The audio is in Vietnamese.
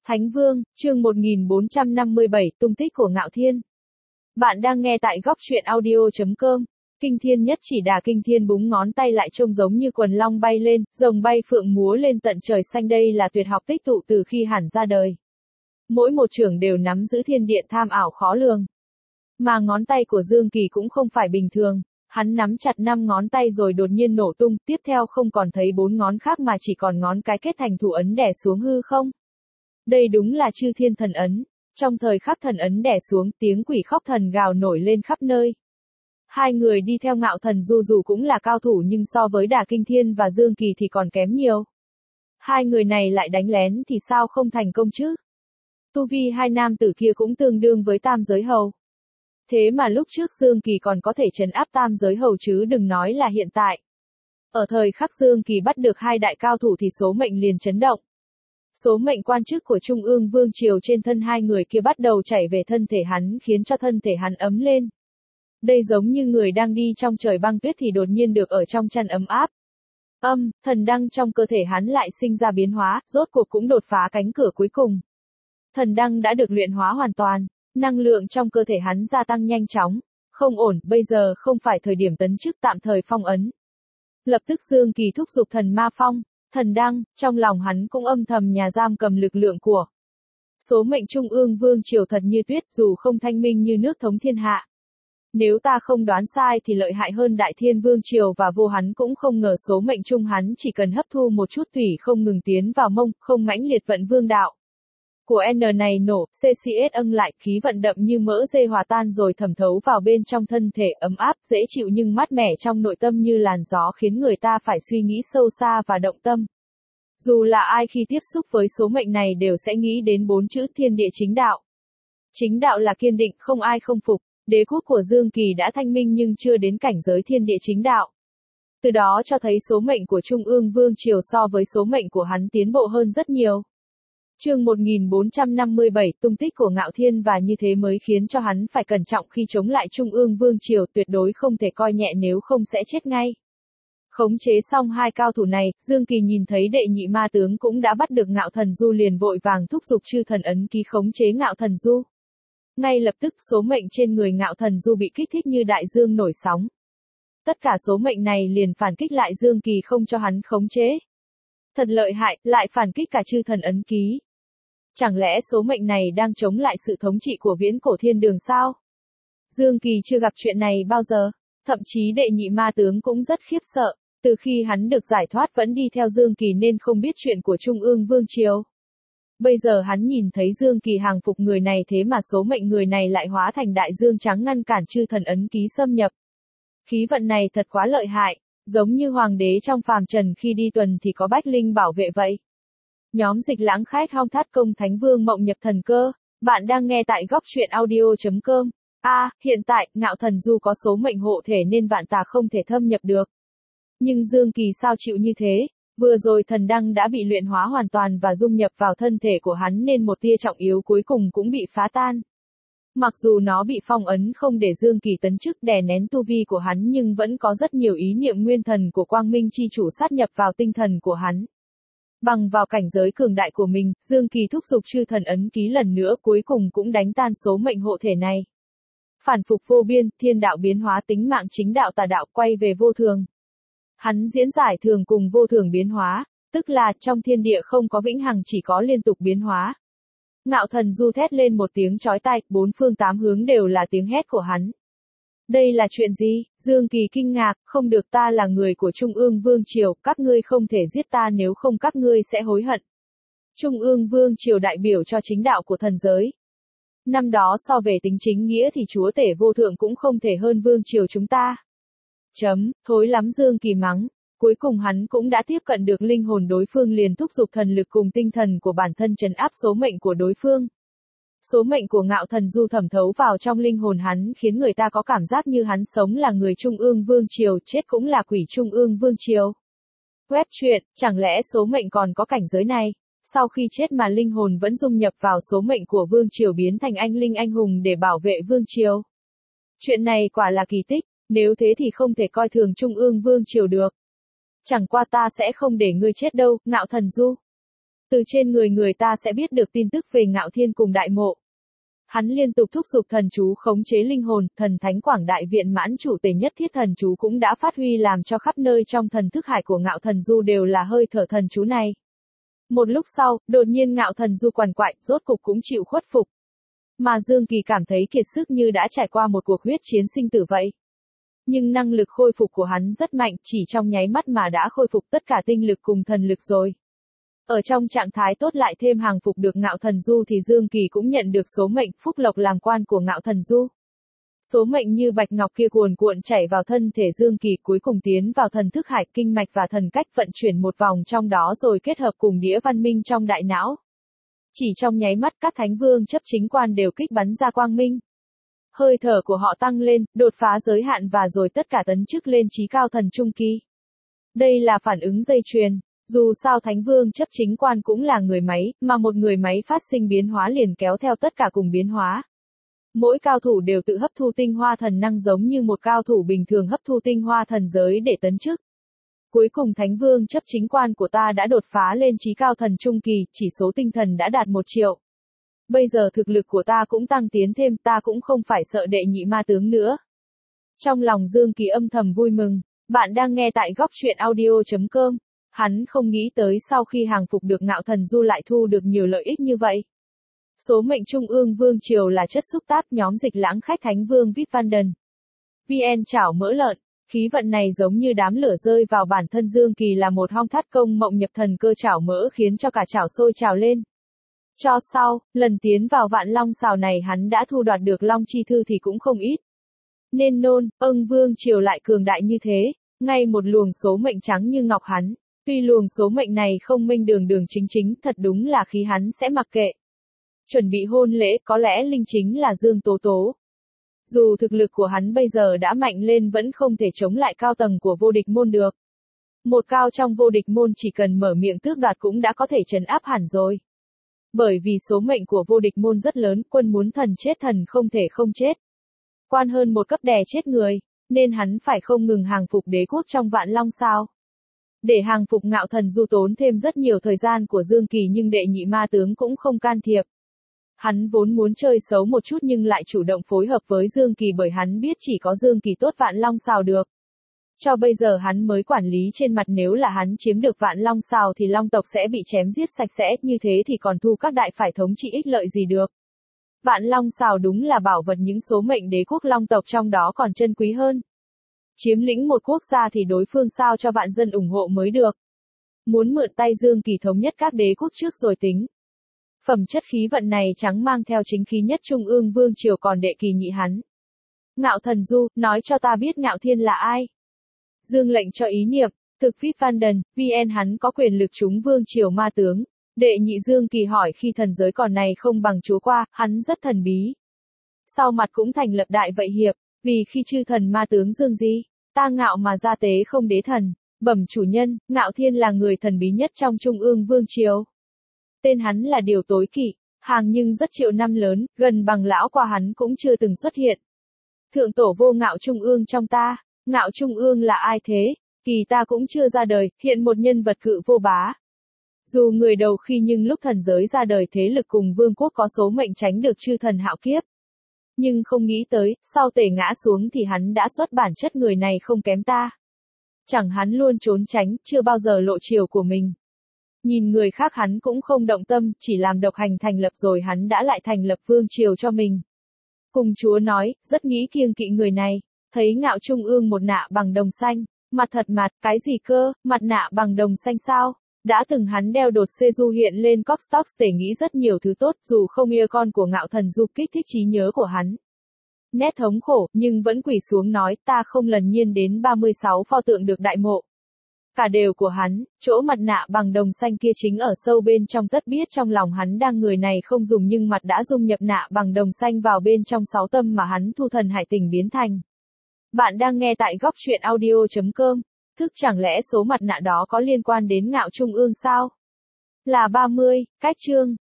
Thánh Vương, chương 1457, tung tích của Ngạo Thiên. Bạn đang nghe tại góc truyện audio.com. Kinh Thiên nhất chỉ đà Kinh Thiên búng ngón tay lại trông giống như quần long bay lên, rồng bay phượng múa lên tận trời xanh, đây là tuyệt học tích tụ từ khi hẳn ra đời. Mỗi một trưởng đều nắm giữ thiên điện tham ảo khó lường. Mà ngón tay của Dương Kỳ cũng không phải bình thường, hắn nắm chặt 5 ngón tay rồi đột nhiên nổ tung, tiếp theo không còn thấy 4 ngón khác mà chỉ còn ngón cái kết thành thủ ấn đè xuống hư không. Đây đúng là chư thiên thần ấn. Trong thời khắc thần ấn đè xuống, tiếng quỷ khóc thần gào nổi lên khắp nơi. Hai người đi theo Ngạo Thần Du dù cũng là cao thủ nhưng so với Đà Kinh Thiên và Dương Kỳ thì còn kém nhiều. Hai người này lại đánh lén thì sao không thành công chứ? Tu vi hai nam tử kia cũng tương đương với tam giới hầu. Thế mà lúc trước Dương Kỳ còn có thể trấn áp tam giới hầu chứ đừng nói là hiện tại. Ở thời khắc Dương Kỳ bắt được hai đại cao thủ thì số mệnh liền chấn động. Số mệnh quan chức của Trung ương Vương Triều trên thân hai người kia bắt đầu chảy về thân thể hắn khiến cho thân thể hắn ấm lên. Đây giống như người đang đi trong trời băng tuyết thì đột nhiên được ở trong chăn ấm áp. Thần đăng trong cơ thể hắn lại sinh ra biến hóa, rốt cuộc cũng đột phá cánh cửa cuối cùng. Thần đăng đã được luyện hóa hoàn toàn, năng lượng trong cơ thể hắn gia tăng nhanh chóng. Không ổn, bây giờ không phải thời điểm tấn chức, tạm thời phong ấn. Lập tức Dương Kỳ thúc giục thần ma phong. Thần đăng, trong lòng hắn cũng âm thầm nhà giam cầm lực lượng của số mệnh Trung ương Vương Triều thật như tuyết, dù không thanh minh như nước thống thiên hạ. Nếu ta không đoán sai thì lợi hại hơn Đại Thiên Vương Triều và vô, hắn cũng không ngờ số mệnh Trung hắn chỉ cần hấp thu một chút thủy không ngừng tiến vào mông, không mãnh liệt vận vương đạo. Của N này nổ, CCS âng lại, khí vận đậm như mỡ dê hòa tan rồi thẩm thấu vào bên trong thân thể, ấm áp, dễ chịu nhưng mát mẻ trong nội tâm như làn gió khiến người ta phải suy nghĩ sâu xa và động tâm. Dù là ai khi tiếp xúc với số mệnh này đều sẽ nghĩ đến 4 chữ thiên địa chính đạo. Chính đạo là kiên định, không ai không phục. Đế quốc của Dương Kỳ đã thanh minh nhưng chưa đến cảnh giới thiên địa chính đạo. Từ đó cho thấy số mệnh của Trung ương Vương Triều so với số mệnh của hắn tiến bộ hơn rất nhiều. Chương 1457, tung tích của Ngạo Thiên, và như thế mới khiến cho hắn phải cẩn trọng khi chống lại Trung ương Vương Triều, tuyệt đối không thể coi nhẹ nếu không sẽ chết ngay. Khống chế xong hai cao thủ này, Dương Kỳ nhìn thấy đệ nhị ma tướng cũng đã bắt được Ngạo Thần Du liền vội vàng thúc giục chư thần ấn ký khống chế Ngạo Thần Du. Ngay lập tức số mệnh trên người Ngạo Thần Du bị kích thích như đại dương nổi sóng. Tất cả số mệnh này liền phản kích lại Dương Kỳ không cho hắn khống chế. Thật lợi hại, lại phản kích cả chư thần ấn ký. Chẳng lẽ số mệnh này đang chống lại sự thống trị của viễn cổ thiên đường sao? Dương Kỳ chưa gặp chuyện này bao giờ, thậm chí đệ nhị ma tướng cũng rất khiếp sợ, từ khi hắn được giải thoát vẫn đi theo Dương Kỳ nên không biết chuyện của Trung ương Vương Triều. Bây giờ hắn nhìn thấy Dương Kỳ hàng phục người này, thế mà số mệnh người này lại hóa thành đại dương trắng ngăn cản chư thần ấn ký xâm nhập. Khí vận này thật quá lợi hại, giống như hoàng đế trong phàm trần khi đi tuần thì có bách linh bảo vệ vậy. Nhóm Dịch Lãng Khách Hong Thát Công Thánh Vương Mộng Nhập Thần Cơ, bạn đang nghe tại góc truyện audio.com. Hiện tại, Ngạo Thần Du có số mệnh hộ thể nên vạn tà không thể thâm nhập được. Nhưng Dương Kỳ sao chịu như thế? Vừa rồi thần đăng đã bị luyện hóa hoàn toàn và dung nhập vào thân thể của hắn nên một tia trọng yếu cuối cùng cũng bị phá tan. Mặc dù nó bị phong ấn không để Dương Kỳ tấn chức đè nén tu vi của hắn nhưng vẫn có rất nhiều ý niệm nguyên thần của Quang Minh chi chủ sát nhập vào tinh thần của hắn. Bằng vào cảnh giới cường đại của mình, Dương Kỳ thúc giục chư thần ấn ký lần nữa cuối cùng cũng đánh tan số mệnh hộ thể này. Phản phục vô biên, thiên đạo biến hóa tính mạng chính đạo tà đạo quay về vô thường. Hắn diễn giải thường cùng vô thường biến hóa, tức là trong thiên địa không có vĩnh hằng chỉ có liên tục biến hóa. Ngạo Thần Du thét lên một tiếng chói tai, bốn phương tám hướng đều là tiếng hét của hắn. Đây là chuyện gì? Dương Kỳ kinh ngạc, không được, ta là người của Trung ương Vương Triều, các ngươi không thể giết ta nếu không các ngươi sẽ hối hận. Trung ương Vương Triều đại biểu cho chính đạo của thần giới. Năm đó so về tính chính nghĩa thì chúa tể vô thượng cũng không thể hơn Vương Triều chúng ta. Thối lắm, Dương Kỳ mắng. Cuối cùng hắn cũng đã tiếp cận được linh hồn đối phương liền thúc giục thần lực cùng tinh thần của bản thân trấn áp số mệnh của đối phương. Số mệnh của Ngạo Thần Du thẩm thấu vào trong linh hồn hắn khiến người ta có cảm giác như hắn sống là người Trung ương Vương Triều, chết cũng là quỷ Trung ương Vương Triều. Web truyện, chẳng lẽ số mệnh còn có cảnh giới này? Sau khi chết mà linh hồn vẫn dung nhập vào số mệnh của Vương Triều biến thành anh linh anh hùng để bảo vệ Vương Triều. Chuyện này quả là kỳ tích, nếu thế thì không thể coi thường Trung ương Vương Triều được. Chẳng qua ta sẽ không để ngươi chết đâu, Ngạo Thần Du. Từ trên người người ta sẽ biết được tin tức về Ngạo Thiên cùng Đại Mộ. Hắn liên tục thúc giục thần chú khống chế linh hồn, thần thánh quảng đại viện mãn chủ tể nhất thiết thần chú cũng đã phát huy làm cho khắp nơi trong thần thức hải của Ngạo Thần Du đều là hơi thở thần chú này. Một lúc sau, đột nhiên Ngạo Thần Du quằn quại, rốt cục cũng chịu khuất phục. Mà Dương Kỳ cảm thấy kiệt sức như đã trải qua một cuộc huyết chiến sinh tử vậy. Nhưng năng lực khôi phục của hắn rất mạnh, chỉ trong nháy mắt mà đã khôi phục tất cả tinh lực cùng thần lực rồi. Ở trong trạng thái tốt lại thêm hàng phục được Ngạo Thần Du thì Dương Kỳ cũng nhận được số mệnh phúc lộc làm quan của Ngạo Thần Du. Số mệnh như bạch ngọc kia cuồn cuộn chảy vào thân thể Dương Kỳ, cuối cùng tiến vào thần thức hải, kinh mạch và thần cách vận chuyển một vòng trong đó rồi kết hợp cùng đĩa văn minh trong đại não. Chỉ trong nháy mắt các thánh vương chấp chính quan đều kích bắn ra quang minh. Hơi thở của họ tăng lên, đột phá giới hạn và rồi tất cả tấn chức lên chí cao thần trung kỳ. Đây là phản ứng dây chuyền. Dù sao thánh vương chấp chính quan cũng là người máy, mà một người máy phát sinh biến hóa liền kéo theo tất cả cùng biến hóa. Mỗi cao thủ đều tự hấp thu tinh hoa thần năng giống như một cao thủ bình thường hấp thu tinh hoa thần giới để tấn chức. Cuối cùng thánh vương chấp chính quan của ta đã đột phá lên chí cao thần trung kỳ, chỉ số tinh thần đã đạt 1 triệu. Bây giờ thực lực của ta cũng tăng tiến thêm, ta cũng không phải sợ đệ nhị ma tướng nữa. Trong lòng Dương Kỳ âm thầm vui mừng. Bạn đang nghe tại góc truyện audio.com. Hắn không nghĩ tới sau khi hàng phục được Ngạo Thần Du lại thu được nhiều lợi ích như vậy. Số mệnh Trung ương Vương Triều là chất xúc tác nhóm dịch lãng khách Thánh Vương Vít Van Đần. VN chảo mỡ lợn, khí vận này giống như đám lửa rơi vào bản thân Dương Kỳ là một hong thắt công mộng nhập thần cơ chảo mỡ khiến cho cả chảo sôi trào lên. Cho sau, lần tiến vào Vạn Long Sào này hắn đã thu đoạt được Long Chi Thư thì cũng không ít. Nên nôn, Vương Triều lại cường đại như thế, ngay một luồng số mệnh trắng như ngọc hắn. Tuy luồng số mệnh này không minh đường đường chính chính, thật đúng là khí hắn sẽ mặc kệ. Chuẩn bị hôn lễ, có lẽ linh chính là Dương Tố Tố. Dù thực lực của hắn bây giờ đã mạnh lên vẫn không thể chống lại cao tầng của vô địch môn được. Một cao trong vô địch môn chỉ cần mở miệng tước đoạt cũng đã có thể trấn áp hẳn rồi. Bởi vì số mệnh của vô địch môn rất lớn, quân muốn thần chết thần không thể không chết. Quan hơn một cấp đè chết người, nên hắn phải không ngừng hàng phục đế quốc trong Vạn Long Sao. Để hàng phục Ngạo Thần Du tốn thêm rất nhiều thời gian của Dương Kỳ nhưng đệ nhị ma tướng cũng không can thiệp. Hắn vốn muốn chơi xấu một chút nhưng lại chủ động phối hợp với Dương Kỳ bởi hắn biết chỉ có Dương Kỳ tốt Vạn Long Sào được. Cho bây giờ hắn mới quản lý trên mặt, nếu là hắn chiếm được Vạn Long Sào thì Long tộc sẽ bị chém giết sạch sẽ, như thế thì còn thu các đại phải thống trị ích lợi gì được. Vạn Long Sào đúng là bảo vật, những số mệnh đế quốc Long tộc trong đó còn chân quý hơn. Chiếm lĩnh một quốc gia thì đối phương sao cho vạn dân ủng hộ mới được. Muốn mượn tay Dương Kỳ thống nhất các đế quốc trước rồi tính. Phẩm chất khí vận này trắng mang theo chính khí nhất Trung ương Vương Triều còn đệ kỳ nhị hắn. Ngạo Thần Du, nói cho ta biết Ngạo Thiên là ai. Dương lệnh cho ý niệm, thực Vít Van Đần, VN hắn có quyền lực trúng Vương Triều ma tướng. Đệ nhị Dương Kỳ hỏi khi thần giới còn này không bằng chúa qua, hắn rất thần bí. Sau mặt cũng thành lập đại vậy hiệp, vì khi chư thần ma tướng Dương gì, ta ngạo mà ra tế không đế thần, bẩm chủ nhân, Ngạo Thiên là người thần bí nhất trong Trung ương Vương Triều. Tên hắn là điều tối kỵ, hàng nhưng rất triệu năm lớn, gần bằng lão qua hắn cũng chưa từng xuất hiện. Thượng tổ vô Ngạo Trung ương trong ta, Ngạo Trung ương là ai thế, kỳ ta cũng chưa ra đời, hiện một nhân vật cự vô bá. Dù người đầu khi nhưng lúc thần giới ra đời thế lực cùng vương quốc có số mệnh tránh được chư thần hạo kiếp. Nhưng không nghĩ tới, sau tể ngã xuống thì hắn đã xuất bản chất người này không kém ta. Chẳng hắn luôn trốn tránh, chưa bao giờ lộ chiều của mình. Nhìn người khác hắn cũng không động tâm, chỉ làm độc hành thành lập rồi hắn đã lại thành lập vương triều cho mình. Cùng chúa nói, rất nghĩ kiêng kỵ người này, thấy Ngạo Trung ương một nạ bằng đồng xanh, mặt thật mặt, cái gì cơ, mặt nạ bằng đồng xanh sao? Đã từng hắn đeo đột xê du hiện lên Coxtox để nghĩ rất nhiều thứ tốt, dù không yêu con của Ngạo Thần Du kích thích trí nhớ của hắn. Nét thống khổ, nhưng vẫn quỳ xuống nói, ta không lần nhiên đến 36 pho tượng được đại mộ. Cả đều của hắn, chỗ mặt nạ bằng đồng xanh kia chính ở sâu bên trong, tất biết trong lòng hắn đang người này không dùng nhưng mặt đã dung nhập nạ bằng đồng xanh vào bên trong 6 tâm mà hắn thu thần hải tình biến thành. Bạn đang nghe tại góc truyện audio.com. Thức chẳng lẽ số mặt nạ đó có liên quan đến Ngạo Trung ương sao? Là 30, cách chương.